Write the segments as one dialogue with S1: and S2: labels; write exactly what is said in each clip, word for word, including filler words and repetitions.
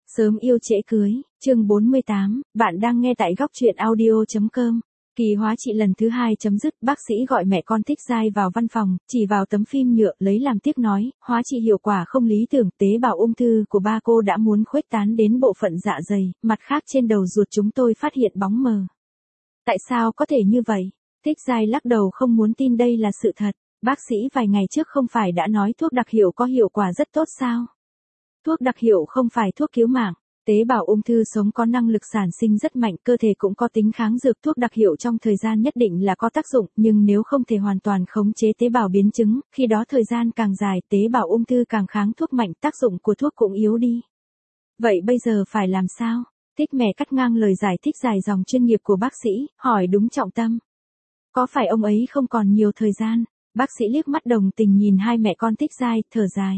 S1: Sớm yêu trễ cưới, chương bốn mươi tám, bạn đang nghe tại góc truyện audio.com. Kỳ hóa trị lần thứ hai chấm dứt, bác sĩ gọi mẹ con Thích Giai vào văn phòng, chỉ vào tấm phim nhựa lấy làm tiếc nói, hóa trị hiệu quả không lý tưởng, tế bào ung thư của ba cô đã muốn khuếch tán đến bộ phận dạ dày, mặt khác trên đầu ruột chúng tôi phát hiện bóng mờ. Tại sao có thể như vậy? Thích Giai lắc đầu không muốn tin đây là sự thật, bác sĩ vài ngày trước không phải đã nói thuốc đặc hiệu có hiệu quả rất tốt sao? Thuốc đặc hiệu không phải thuốc cứu mạng, tế bào ung thư sống có năng lực sản sinh rất mạnh, cơ thể cũng có tính kháng dược, thuốc đặc hiệu trong thời gian nhất định là có tác dụng, nhưng nếu không thể hoàn toàn khống chế tế bào biến chứng, khi đó thời gian càng dài, tế bào ung thư càng kháng thuốc mạnh, tác dụng của thuốc cũng yếu đi. Vậy bây giờ phải làm sao? Thích mẹ cắt ngang lời giải thích dài dòng chuyên nghiệp của bác sĩ, hỏi đúng trọng tâm. Có phải ông ấy không còn nhiều thời gian? Bác sĩ liếc mắt đồng tình nhìn hai mẹ con Thích Giai, thở dài.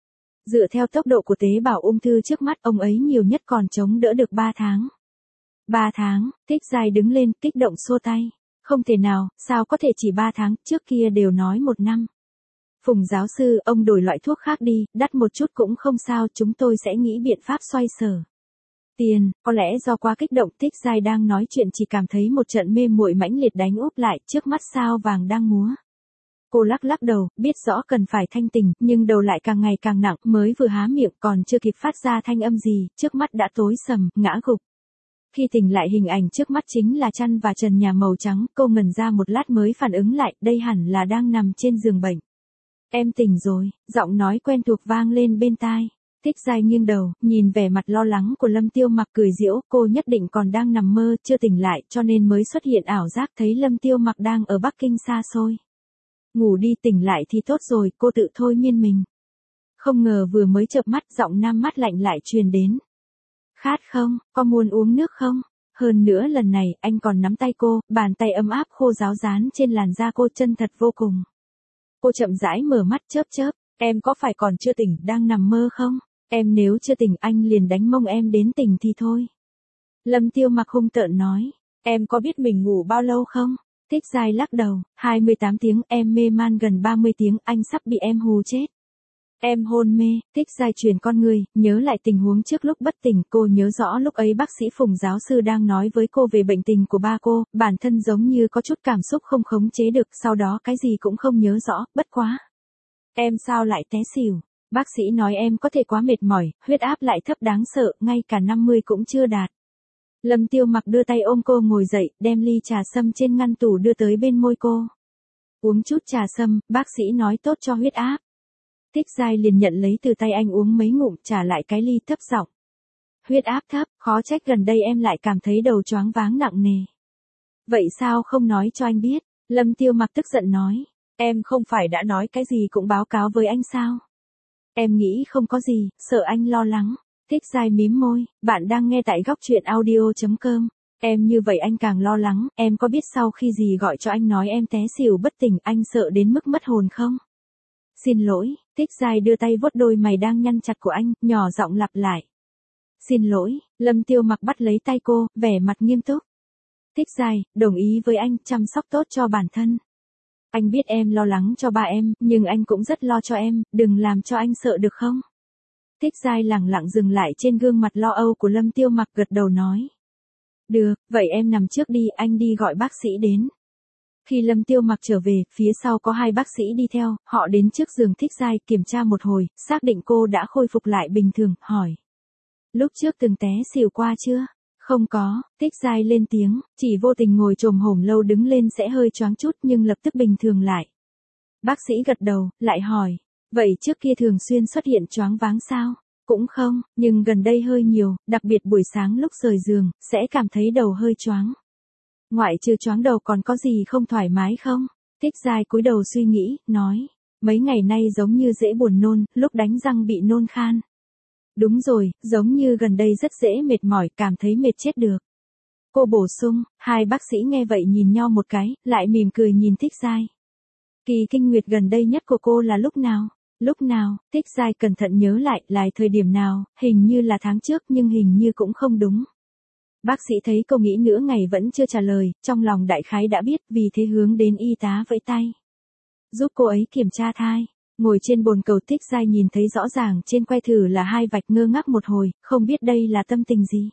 S1: Dựa theo tốc độ của tế bào ung thư trước mắt, ông ấy nhiều nhất còn chống đỡ được ba tháng. ba tháng, Thích Giai đứng lên, kích động xua tay. Không thể nào, sao có thể chỉ ba tháng, trước kia đều nói một năm. Phùng giáo sư, ông đổi loại thuốc khác đi, đắt một chút cũng không sao, chúng tôi sẽ nghĩ biện pháp xoay sở. Tiền, có lẽ do quá kích động, Thích Giai đang nói chuyện chỉ cảm thấy một trận mê muội mãnh liệt đánh úp lại, trước mắt sao vàng đang múa. Cô lắc lắc đầu, biết rõ cần phải thanh tỉnh, nhưng đầu lại càng ngày càng nặng, mới vừa há miệng còn chưa kịp phát ra thanh âm gì, trước mắt đã tối sầm, ngã gục. Khi tỉnh lại hình ảnh trước mắt chính là chăn và trần nhà màu trắng, cô ngẩn ra một lát mới phản ứng lại, đây hẳn là đang nằm trên giường bệnh. Em tỉnh rồi, giọng nói quen thuộc vang lên bên tai. Thích Giai nghiêng đầu, nhìn vẻ mặt lo lắng của Lâm Tiêu Mặc cười giễu, cô nhất định còn đang nằm mơ, chưa tỉnh lại, cho nên mới xuất hiện ảo giác thấy Lâm Tiêu Mặc đang ở Bắc Kinh xa xôi. Ngủ đi, tỉnh lại thì tốt rồi, cô tự thôi miên mình. Không ngờ vừa mới chợp mắt, giọng nam mát lạnh lại truyền đến. Khát không, có muốn uống nước không? Hơn nữa lần này, anh còn nắm tay cô, bàn tay ấm áp khô ráo rán trên làn da cô, chân thật vô cùng. Cô chậm rãi mở mắt chớp chớp, em có phải còn chưa tỉnh, đang nằm mơ không? Em nếu chưa tỉnh anh liền đánh mông em đến tỉnh thì thôi. Lâm Tiêu Mặc hung tợn nói, em có biết mình ngủ bao lâu không? Thích Giai lắc đầu, hai mươi tám tiếng, em mê man gần ba mươi tiếng, anh sắp bị em hù chết. Em hôn mê, Thích Giai truyền con người, nhớ lại tình huống trước lúc bất tỉnh, cô nhớ rõ lúc ấy bác sĩ Phùng giáo sư đang nói với cô về bệnh tình của ba cô, bản thân giống như có chút cảm xúc không khống chế được, sau đó cái gì cũng không nhớ rõ, bất quá. Em sao lại té xỉu? Bác sĩ nói em có thể quá mệt mỏi, huyết áp lại thấp đáng sợ, ngay cả năm mươi cũng chưa đạt. Lâm Tiêu Mặc đưa tay ôm cô ngồi dậy, đem ly trà sâm trên ngăn tủ đưa tới bên môi cô. Uống chút trà sâm, bác sĩ nói tốt cho huyết áp. Thích Giai liền nhận lấy từ tay anh uống mấy ngụm, trả lại cái ly, thấp giọng. Huyết áp thấp, khó trách gần đây em lại cảm thấy đầu choáng váng nặng nề. Vậy sao không nói cho anh biết? Lâm Tiêu Mặc tức giận nói. Em không phải đã nói cái gì cũng báo cáo với anh sao? Em nghĩ không có gì, sợ anh lo lắng. Thích Giai mím môi, bạn đang nghe tại góc truyện audio.com. Em như vậy anh càng lo lắng, em có biết sau khi gì gọi cho anh nói em té xỉu bất tỉnh, anh sợ đến mức mất hồn không? Xin lỗi, Thích Giai đưa tay vuốt đôi mày đang nhăn chặt của anh, nhỏ giọng lặp lại. Xin lỗi, Lâm Tiêu Mặc bắt lấy tay cô, vẻ mặt nghiêm túc. Thích Giai, đồng ý với anh, chăm sóc tốt cho bản thân. Anh biết em lo lắng cho ba em, nhưng anh cũng rất lo cho em, đừng làm cho anh sợ được không? Thích Giai lẳng lặng dừng lại trên gương mặt lo âu của Lâm Tiêu Mặc, gật đầu nói. Được, vậy em nằm trước đi, anh đi gọi bác sĩ đến. Khi Lâm Tiêu Mặc trở về, phía sau có hai bác sĩ đi theo, họ đến trước giường Thích Giai, kiểm tra một hồi, xác định cô đã khôi phục lại bình thường, hỏi. Lúc trước từng té xỉu qua chưa? Không có, Thích Giai lên tiếng, chỉ vô tình ngồi chồm hổm lâu đứng lên sẽ hơi choáng chút nhưng lập tức bình thường lại. Bác sĩ gật đầu, lại hỏi. Vậy trước kia thường xuyên xuất hiện choáng váng sao? Cũng không, nhưng gần đây hơi nhiều, đặc biệt buổi sáng lúc rời giường, sẽ cảm thấy đầu hơi choáng. Ngoại trừ choáng đầu còn có gì không thoải mái không? Thích Giai cúi đầu suy nghĩ, nói. Mấy ngày nay giống như dễ buồn nôn, lúc đánh răng bị nôn khan. Đúng rồi, giống như gần đây rất dễ mệt mỏi, cảm thấy mệt chết được. Cô bổ sung, hai bác sĩ nghe vậy nhìn nhau một cái, lại mỉm cười nhìn Thích Giai. Kỳ kinh nguyệt gần đây nhất của cô là lúc nào? Lúc nào? Thích Giai cẩn thận nhớ lại, là thời điểm nào, hình như là tháng trước nhưng hình như cũng không đúng. Bác sĩ thấy cô nghĩ nửa ngày vẫn chưa trả lời, trong lòng đại khái đã biết, vì thế hướng đến y tá vẫy tay. Giúp cô ấy kiểm tra thai. Ngồi trên bồn cầu Thích Giai nhìn thấy rõ ràng trên que thử là hai vạch, ngơ ngác một hồi, không biết đây là tâm tình gì.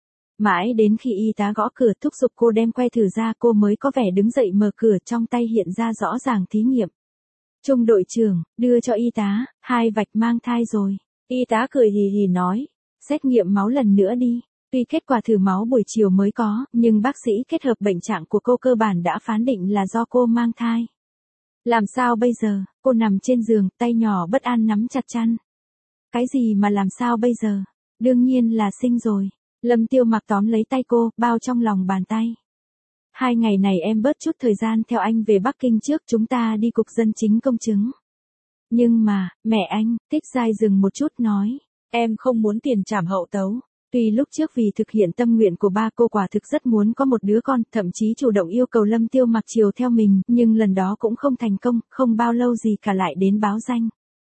S1: Mãi đến khi y tá gõ cửa thúc giục cô đem que thử ra, cô mới có vẻ đứng dậy mở cửa, trong tay hiện ra rõ ràng thí nghiệm. Trung đội trưởng, đưa cho y tá, hai vạch mang thai rồi. Y tá cười hì hì nói, xét nghiệm máu lần nữa đi. Tuy kết quả thử máu buổi chiều mới có, nhưng bác sĩ kết hợp bệnh trạng của cô cơ bản đã phán định là do cô mang thai. Làm sao bây giờ? Cô nằm trên giường, tay nhỏ bất an nắm chặt chăn. Cái gì mà làm sao bây giờ? Đương nhiên là sinh rồi. Lâm Tiêu Mặc tóm lấy tay cô, bao trong lòng bàn tay. Hai ngày này em bớt chút thời gian theo anh về Bắc Kinh trước, chúng ta đi cục dân chính công chứng. Nhưng mà, mẹ anh, Thích Giai dừng một chút nói, em không muốn tiền trảm hậu tấu. Tuy lúc trước vì thực hiện tâm nguyện của ba cô quả thực rất muốn có một đứa con, thậm chí chủ động yêu cầu Lâm Tiêu Mặc chiều theo mình, nhưng lần đó cũng không thành công, không bao lâu gì cả lại đến báo danh.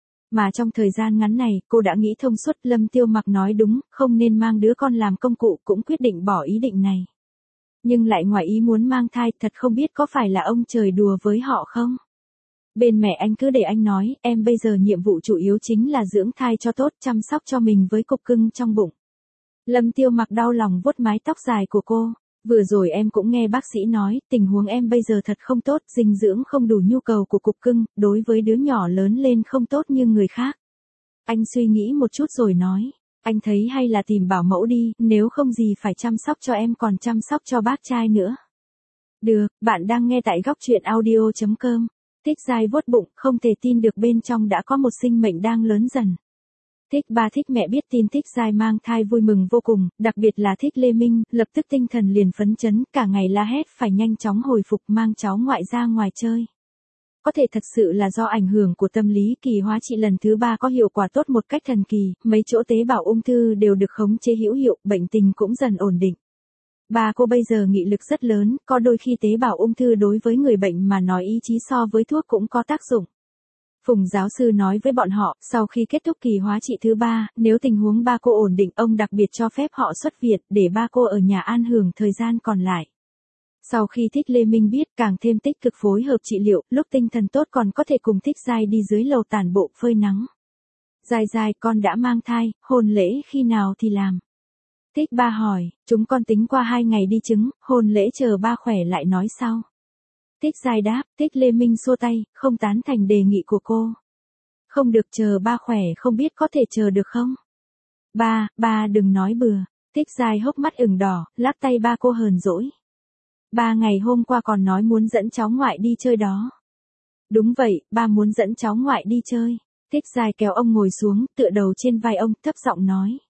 S1: Mà trong thời gian ngắn này, cô đã nghĩ thông suốt, Lâm Tiêu Mặc nói đúng, không nên mang đứa con làm công cụ, cũng quyết định bỏ ý định này. Nhưng lại ngoài ý muốn mang thai, thật không biết có phải là ông trời đùa với họ không? Bên mẹ anh cứ để anh nói, em bây giờ nhiệm vụ chủ yếu chính là dưỡng thai cho tốt, chăm sóc cho mình với cục cưng trong bụng. Lâm Tiêu Mặc đau lòng vuốt mái tóc dài của cô. Vừa rồi em cũng nghe bác sĩ nói, tình huống em bây giờ thật không tốt, dinh dưỡng không đủ nhu cầu của cục cưng, đối với đứa nhỏ lớn lên không tốt như người khác. Anh suy nghĩ một chút rồi nói, anh thấy hay là tìm bảo mẫu đi, nếu không gì phải chăm sóc cho em còn chăm sóc cho bác trai nữa. Được, bạn đang nghe tại góc truyện audio chấm com. Thích Giai vuốt bụng, không thể tin được bên trong đã có một sinh mệnh đang lớn dần. Thích ba Thích mẹ biết tin Thích Giai mang thai vui mừng vô cùng, đặc biệt là Thích Lê Minh, lập tức tinh thần liền phấn chấn, cả ngày la hét phải nhanh chóng hồi phục mang cháu ngoại ra ngoài chơi. Có thể thật sự là do ảnh hưởng của tâm lý, kỳ hóa trị lần thứ ba có hiệu quả tốt một cách thần kỳ, mấy chỗ tế bào ung thư đều được khống chế hữu hiệu, bệnh tình cũng dần ổn định. Bà cô bây giờ nghị lực rất lớn, có đôi khi tế bào ung thư đối với người bệnh mà nói ý chí so với thuốc cũng có tác dụng. Phùng giáo sư nói với bọn họ, sau khi kết thúc kỳ hóa trị thứ ba, nếu tình huống ba cô ổn định, ông đặc biệt cho phép họ xuất viện, để ba cô ở nhà an hưởng thời gian còn lại. Sau khi Thích Lê Minh biết, càng thêm tích cực phối hợp trị liệu, lúc tinh thần tốt còn có thể cùng Thích Giai đi dưới lầu tản bộ phơi nắng. Giai Giai, con đã mang thai, hôn lễ khi nào thì làm? Thích ba hỏi, chúng con tính qua hai ngày đi chứng, hôn lễ chờ ba khỏe lại nói sau. Thích Giai đáp, Thích Lê Minh xua tay, không tán thành đề nghị của cô. Không được, chờ ba khỏe, không biết có thể chờ được không? Ba, ba đừng nói bừa. Thích Giai hốc mắt ửng đỏ, lắc tay ba cô hờn dỗi. Ba ngày hôm qua còn nói muốn dẫn cháu ngoại đi chơi đó. Đúng vậy, ba muốn dẫn cháu ngoại đi chơi. Thích Giai kéo ông ngồi xuống, tựa đầu trên vai ông, thấp giọng nói.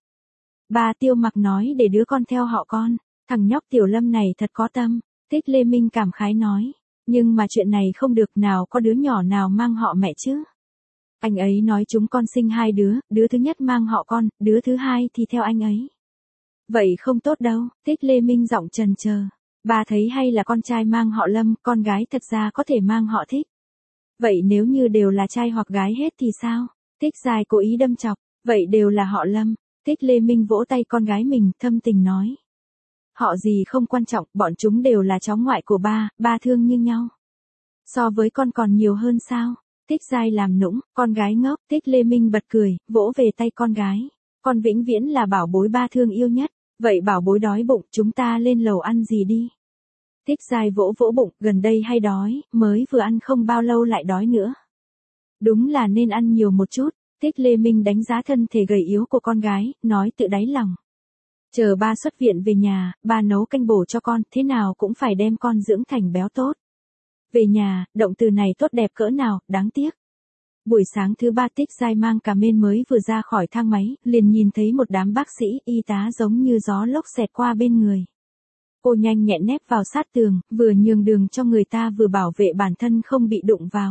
S1: Ba Tiêu Mặc nói để đứa con theo họ con, thằng nhóc Tiểu Lâm này thật có tâm. Thích Lê Minh cảm khái nói. Nhưng mà chuyện này không được, nào có đứa nhỏ nào mang họ mẹ chứ. Anh ấy nói chúng con sinh hai đứa, đứa thứ nhất mang họ con, đứa thứ hai thì theo anh ấy. Vậy không tốt đâu, Thích Lê Minh giọng chần chờ. Ba thấy hay là con trai mang họ Lâm, con gái thật ra có thể mang họ Thích. Vậy nếu như đều là trai hoặc gái hết thì sao? Thích Giai cố ý đâm chọc, vậy đều là họ Lâm. Thích Lê Minh vỗ tay con gái mình, thâm tình nói. Họ gì không quan trọng, bọn chúng đều là cháu ngoại của ba, ba thương như nhau. So với con còn nhiều hơn sao? Thích Giai làm nũng, con gái ngốc. Thích Lê Minh bật cười, vỗ về tay con gái. Con vĩnh viễn là bảo bối ba thương yêu nhất. Vậy bảo bối đói bụng, chúng ta lên lầu ăn gì đi? Thích Giai vỗ vỗ bụng, gần đây hay đói, mới vừa ăn không bao lâu lại đói nữa. Đúng là nên ăn nhiều một chút. Thích Lê Minh đánh giá thân thể gầy yếu của con gái, nói tự đáy lòng. Chờ ba xuất viện về nhà, ba nấu canh bổ cho con, thế nào cũng phải đem con dưỡng thành béo tốt. Về nhà, động từ này tốt đẹp cỡ nào, đáng tiếc. Buổi sáng thứ ba Thích Giai mang cà mên mới vừa ra khỏi thang máy, liền nhìn thấy một đám bác sĩ, y tá giống như gió lốc xẹt qua bên người. Cô nhanh nhẹn nép vào sát tường, vừa nhường đường cho người ta vừa bảo vệ bản thân không bị đụng vào.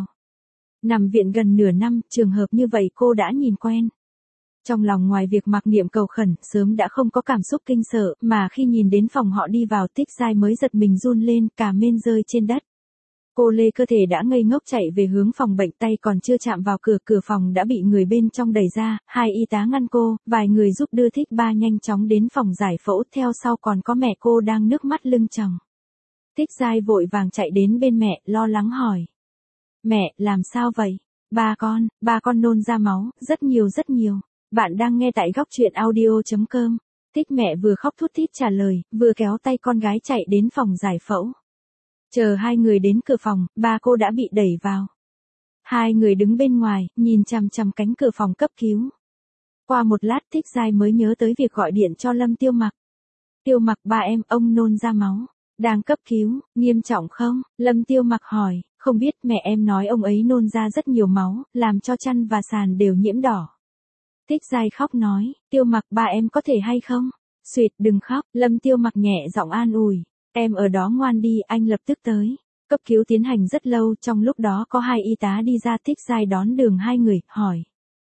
S1: Nằm viện gần nửa năm, trường hợp như vậy cô đã nhìn quen. Trong lòng ngoài việc mặc niệm cầu khẩn, sớm đã không có cảm xúc kinh sợ, mà khi nhìn đến phòng họ đi vào Thích Giai mới giật mình run lên, cà mên rơi trên đất. Cô lê cơ thể đã ngây ngốc chạy về hướng phòng bệnh, tay còn chưa chạm vào cửa, cửa phòng đã bị người bên trong đẩy ra, hai y tá ngăn cô, vài người giúp đưa Thích ba nhanh chóng đến phòng giải phẫu, theo sau còn có mẹ cô đang nước mắt lưng tròng. Thích Giai vội vàng chạy đến bên mẹ, lo lắng hỏi. Mẹ, làm sao vậy? Ba con, ba con nôn ra máu, rất nhiều rất nhiều. Bạn đang nghe tại góc truyện audio.com. Thích mẹ vừa khóc thút thít trả lời, vừa kéo tay con gái chạy đến phòng giải phẫu. Chờ hai người đến cửa phòng, ba cô đã bị đẩy vào. Hai người đứng bên ngoài, nhìn chằm chằm cánh cửa phòng cấp cứu. Qua một lát Thích Giai mới nhớ tới việc gọi điện cho Lâm Tiêu Mặc. Tiêu Mặc ba em, ông nôn ra máu. Đang cấp cứu, nghiêm trọng không? Lâm Tiêu Mặc hỏi, không biết mẹ em nói ông ấy nôn ra rất nhiều máu, làm cho chăn và sàn đều nhiễm đỏ. Thích Giai khóc nói, Tiêu Mặc ba em có thể hay không? Xuyệt đừng khóc, Lâm Tiêu Mặc nhẹ giọng an ủi, em ở đó ngoan đi, anh lập tức tới. Cấp cứu tiến hành rất lâu, trong lúc đó có hai y tá đi ra. Thích Giai đón đường hai người, hỏi.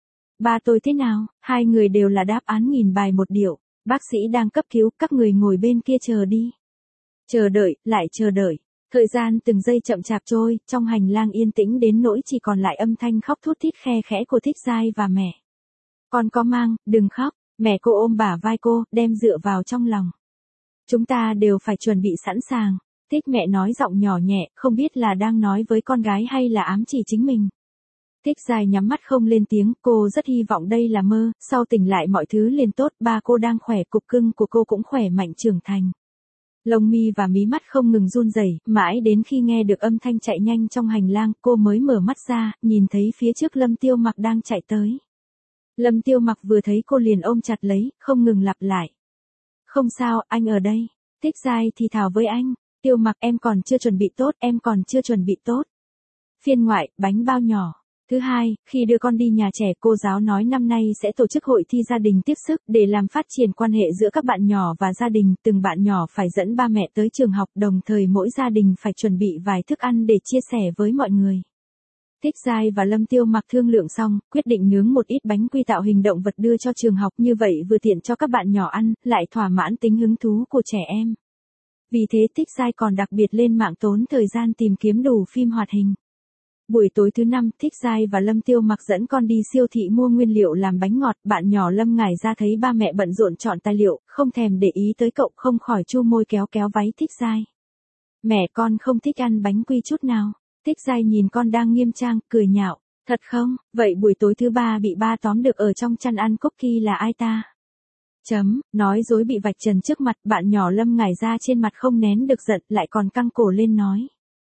S1: Ba tôi thế nào? Hai người đều là đáp án nghìn bài một điệu, bác sĩ đang cấp cứu, các người ngồi bên kia chờ đi. Chờ đợi, lại chờ đợi. Thời gian từng giây chậm chạp trôi, trong hành lang yên tĩnh đến nỗi chỉ còn lại âm thanh khóc thút thít khe khẽ của Thích Giai và mẹ. Con có mang, đừng khóc, mẹ cô ôm bả vai cô, đem dựa vào trong lòng. Chúng ta đều phải chuẩn bị sẵn sàng. Thích mẹ nói giọng nhỏ nhẹ, không biết là đang nói với con gái hay là ám chỉ chính mình. Thích Giai nhắm mắt không lên tiếng, cô rất hy vọng đây là mơ, sau tỉnh lại mọi thứ liền tốt, ba cô đang khỏe, cục cưng của cô cũng khỏe mạnh trưởng thành. Lông mi và mí mắt không ngừng run rẩy, mãi đến khi nghe được âm thanh chạy nhanh trong hành lang, cô mới mở mắt ra, nhìn thấy phía trước Lâm Tiêu Mặc đang chạy tới. Lâm Tiêu Mặc vừa thấy cô liền ôm chặt lấy, không ngừng lặp lại. Không sao, anh ở đây. Thích Giai thì thào với anh, Tiêu Mặc em còn chưa chuẩn bị tốt, em còn chưa chuẩn bị tốt. Phiên ngoại, bánh bao nhỏ. Thứ hai, khi đưa con đi nhà trẻ, cô giáo nói năm nay sẽ tổ chức hội thi gia đình tiếp sức để làm phát triển quan hệ giữa các bạn nhỏ và gia đình. Từng bạn nhỏ phải dẫn ba mẹ tới trường học, đồng thời mỗi gia đình phải chuẩn bị vài thức ăn để chia sẻ với mọi người. Thích Giai và Lâm Tiêu Mặc thương lượng xong, quyết định nướng một ít bánh quy tạo hình động vật đưa cho trường học, như vậy vừa tiện cho các bạn nhỏ ăn, lại thỏa mãn tính hứng thú của trẻ em. Vì thế Thích Giai còn đặc biệt lên mạng tốn thời gian tìm kiếm đủ phim hoạt hình. Buổi tối thứ năm, Thích Giai và Lâm Tiêu Mặc dẫn con đi siêu thị mua nguyên liệu làm bánh ngọt. Bạn nhỏ Lâm Ngải ra thấy ba mẹ bận rộn chọn tài liệu, không thèm để ý tới cậu, không khỏi chu môi kéo kéo váy Thích Giai. Mẹ con không thích ăn bánh quy chút nào. Thích Giai nhìn con đang nghiêm trang, cười nhạo. Thật không? Vậy buổi tối thứ ba bị ba tóm được ở trong chăn ăn cookie là ai ta? Chấm, nói dối bị vạch trần trước mặt, bạn nhỏ Lâm Ngải ra trên mặt không nén được giận, lại còn căng cổ lên nói.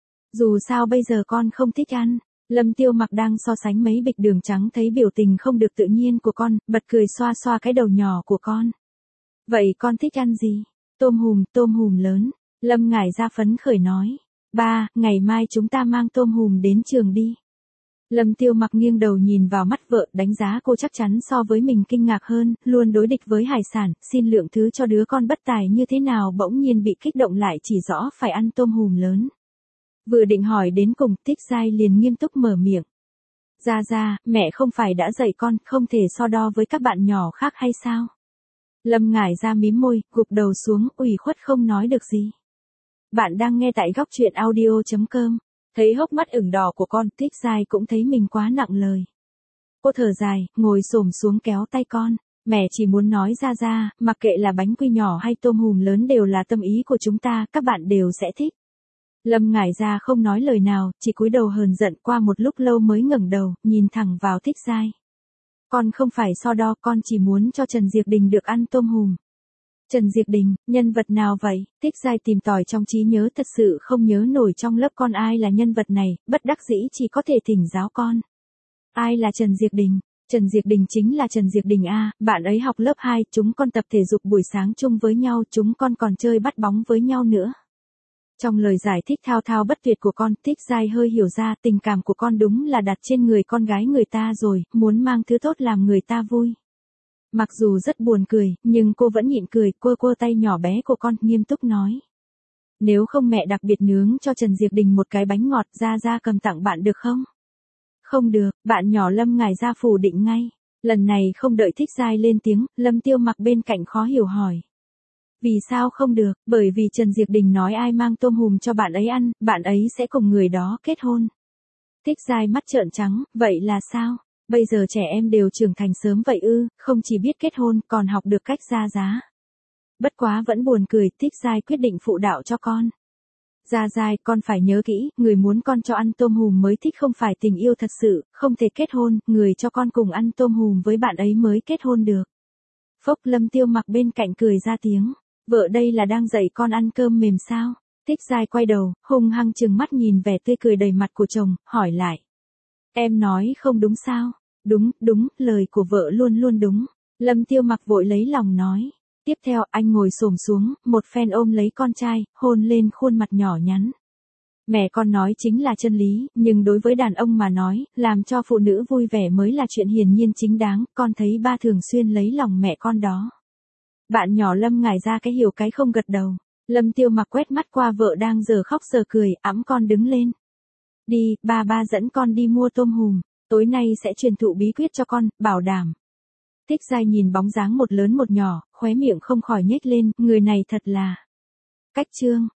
S1: Dù sao bây giờ con không thích ăn. Lâm Tiêu Mặc đang so sánh mấy bịch đường trắng, thấy biểu tình không được tự nhiên của con, bật cười xoa xoa cái đầu nhỏ của con. Vậy con thích ăn gì? Tôm hùm, tôm hùm lớn. Lâm Ngải ra phấn khởi nói. Ba, ngày mai chúng ta mang tôm hùm đến trường đi. Lâm Tiêu Mặc nghiêng đầu nhìn vào mắt vợ, đánh giá cô chắc chắn so với mình kinh ngạc hơn, luôn đối địch với hải sản, xin lượng thứ cho đứa con bất tài như thế nào, bỗng nhiên bị kích động lại chỉ rõ phải ăn tôm hùm lớn. Vừa định hỏi đến cùng, Thích Giai liền nghiêm túc mở miệng. Ra ra, mẹ không phải đã dạy con, không thể so đo với các bạn nhỏ khác hay sao? Lâm Ngải ra mím môi, gục đầu xuống, ủy khuất không nói được gì. Bạn đang nghe tại góc truyện audio.com. Thấy hốc mắt ửng đỏ của con, Thích Giai cũng thấy mình quá nặng lời. Cô thở dài, ngồi xổm xuống kéo tay con. Mẹ chỉ muốn nói ra ra, mặc kệ là bánh quy nhỏ hay tôm hùm lớn đều là tâm ý của chúng ta, các bạn đều sẽ thích. Lâm Ngải ra không nói lời nào, chỉ cúi đầu hờn giận, qua một lúc lâu mới ngẩng đầu, nhìn thẳng vào Thích Giai. Con không phải so đo, con chỉ muốn cho Trần Diệp Đình được ăn tôm hùm. Trần Diệp Đình, nhân vật nào vậy? Thích Giai tìm tòi trong trí nhớ, thật sự không nhớ nổi trong lớp con ai là nhân vật này, bất đắc dĩ chỉ có thể thỉnh giáo con. Ai là Trần Diệp Đình? Trần Diệp Đình chính là Trần Diệp Đình a, bạn ấy học lớp hai, chúng con tập thể dục buổi sáng chung với nhau, chúng con còn chơi bắt bóng với nhau nữa. Trong lời giải thích thao thao bất tuyệt của con, Thích Giai hơi hiểu ra tình cảm của con đúng là đặt trên người con gái người ta rồi, muốn mang thứ tốt làm người ta vui. Mặc dù rất buồn cười, nhưng cô vẫn nhịn cười, quơ quơ tay nhỏ bé của con, nghiêm túc nói. Nếu không mẹ đặc biệt nướng cho Trần Diệp Đình một cái bánh ngọt, ra ra cầm tặng bạn được không? Không được, bạn nhỏ Lâm Ngải ra phủ định ngay. Lần này không đợi Thích Giai lên tiếng, Lâm Tiêu Mặc bên cạnh khó hiểu hỏi. Vì sao không được? Bởi vì Trần Diệp Đình nói ai mang tôm hùm cho bạn ấy ăn, bạn ấy sẽ cùng người đó kết hôn. Thích Giai mắt trợn trắng, vậy là sao? Bây giờ trẻ em đều trưởng thành sớm vậy ư, không chỉ biết kết hôn, còn học được cách ra giá. Bất quá vẫn buồn cười, Thích Giai quyết định phụ đạo cho con. Gia Giai, con phải nhớ kỹ, người muốn con cho ăn tôm hùm mới thích không phải tình yêu thật sự, không thể kết hôn, người cho con cùng ăn tôm hùm với bạn ấy mới kết hôn được. Phốc, Lâm Tiêu Mặc bên cạnh cười ra tiếng, vợ đây là đang dạy con ăn cơm mềm sao? Thích Giai quay đầu, hung hăng trừng mắt nhìn vẻ tươi cười đầy mặt của chồng, hỏi lại. Em nói không đúng sao? Đúng, đúng, lời của vợ luôn luôn đúng. Lâm Tiêu Mặc vội lấy lòng nói. Tiếp theo anh ngồi xổm xuống, một phen ôm lấy con trai, hôn lên khuôn mặt nhỏ nhắn. Mẹ con nói chính là chân lý, nhưng đối với đàn ông mà nói, làm cho phụ nữ vui vẻ mới là chuyện hiển nhiên chính đáng, con thấy ba thường xuyên lấy lòng mẹ con đó. Bạn nhỏ Lâm ngải ra cái hiểu cái không gật đầu. Lâm Tiêu Mặc quét mắt qua vợ đang giờ khóc giờ cười, ẵm con đứng lên. Đi, ba ba dẫn con đi mua tôm hùm, tối nay sẽ truyền thụ bí quyết cho con, bảo đảm. Thích Giai nhìn bóng dáng một lớn một nhỏ, khóe miệng không khỏi nhếch lên, người này thật là cách trương.